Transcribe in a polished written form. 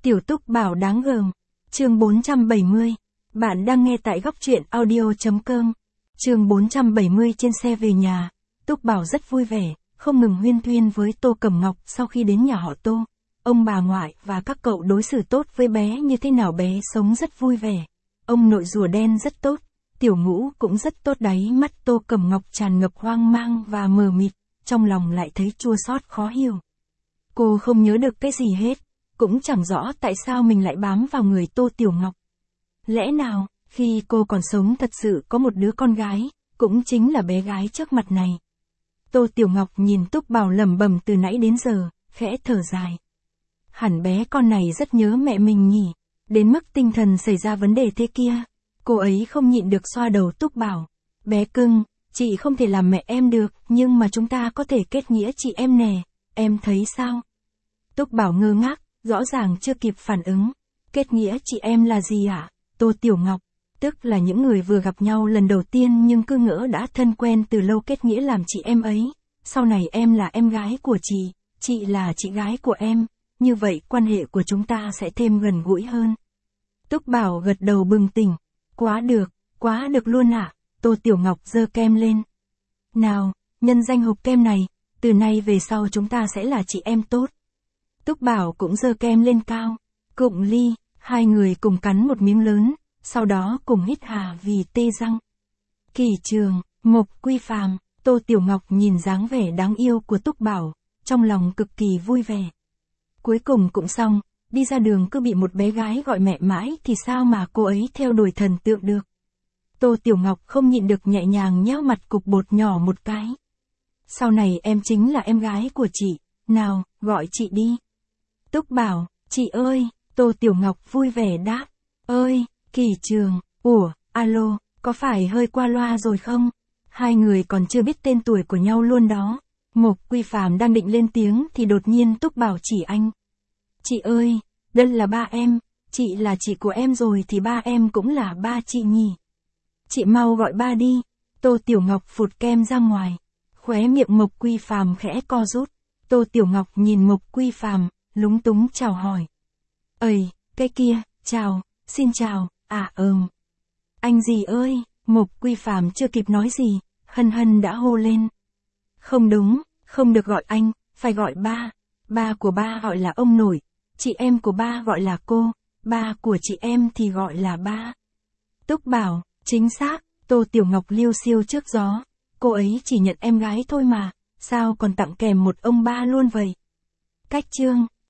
Tiểu Túc Bảo đáng gờm. Chương 470. Bạn đang nghe tại góc truyện audio.com. Chương 470. Trên xe về nhà, Túc Bảo rất vui vẻ, không ngừng huyên thuyên với Tô Cẩm Ngọc. Sau khi đến nhà họ Tô, ông bà ngoại và các cậu đối xử tốt với bé như thế nào bé sống rất vui vẻ. Ông nội rùa đen rất tốt, Tiểu Ngũ cũng rất tốt. Đáy mắt Tô Cẩm Ngọc tràn ngập hoang mang và mờ mịt, trong lòng lại thấy chua xót khó hiểu. Cô không nhớ được cái gì hết, cũng chẳng rõ tại sao mình lại bám vào người Tô Tiểu Ngọc. Lẽ nào, khi cô còn sống thật sự có một đứa con gái, cũng chính là bé gái trước mặt này. Tô Tiểu Ngọc nhìn Túc Bảo lẩm bẩm từ nãy đến giờ, khẽ thở dài. Hẳn bé con này rất nhớ mẹ mình nhỉ, đến mức tinh thần xảy ra vấn đề thế kia. Cô ấy không nhịn được xoa đầu Túc Bảo. Bé cưng, chị không thể làm mẹ em được, nhưng mà chúng ta có thể kết nghĩa chị em nè, em thấy sao? Túc Bảo ngơ ngác, rõ ràng chưa kịp phản ứng. Kết nghĩa chị em là gì ạ? Tô Tiểu Ngọc, tức là những người vừa gặp nhau lần đầu tiên nhưng cứ ngỡ đã thân quen từ lâu kết nghĩa làm chị em ấy. Sau này em là em gái của chị là chị gái của em, như vậy quan hệ của chúng ta sẽ thêm gần gũi hơn. Túc Bảo gật đầu bừng tỉnh. Quá được luôn ạ. Tô Tiểu Ngọc giơ kem lên. Nào, nhân danh hộp kem này, từ nay về sau chúng ta sẽ là chị em tốt. Túc Bảo cũng giơ kem lên cao. Cụng ly, hai người cùng cắn một miếng lớn, sau đó cùng hít hà vì tê răng. Kỳ Trường, Mộc Quy Phàm, Tô Tiểu Ngọc nhìn dáng vẻ đáng yêu của Túc Bảo, trong lòng cực kỳ vui vẻ. Cuối cùng cũng xong, đi ra đường cứ bị một bé gái gọi mẹ mãi thì sao mà cô ấy theo đuổi thần tượng được. Tô Tiểu Ngọc không nhịn được nhẹ nhàng nhéo mặt cục bột nhỏ một cái. Sau này em chính là em gái của chị, nào, gọi chị đi. Túc Bảo, chị ơi, Tô Tiểu Ngọc vui vẻ đáp. Ơi, Kỳ Trường, alo, có phải hơi qua loa rồi không? Hai người còn chưa biết tên tuổi của nhau luôn đó. Mộc Quy Phàm đang định lên tiếng thì đột nhiên Túc Bảo chỉ anh. Chị ơi, đây là ba em, chị là chị của em rồi thì ba em cũng là ba chị nhỉ. Chị mau gọi ba đi. Tô Tiểu Ngọc phụt kem ra ngoài. Khóe miệng Mộc Quy Phàm khẽ co rút. Tô Tiểu Ngọc nhìn Mộc Quy Phàm, lúng túng chào hỏi. Ây, cái kia, chào, xin chào, Anh gì ơi, Mộc Quy Phàm chưa kịp nói gì, Hân Hân đã hô lên. Không đúng, không được gọi anh, phải gọi ba. Ba của ba gọi là ông nội, chị em của ba gọi là cô, ba của chị em thì gọi là ba. Túc Bảo, chính xác, Tô Tiểu Ngọc liêu xiêu trước gió. Cô ấy chỉ nhận em gái thôi mà, sao còn tặng kèm một ông ba luôn vậy? Cách chương.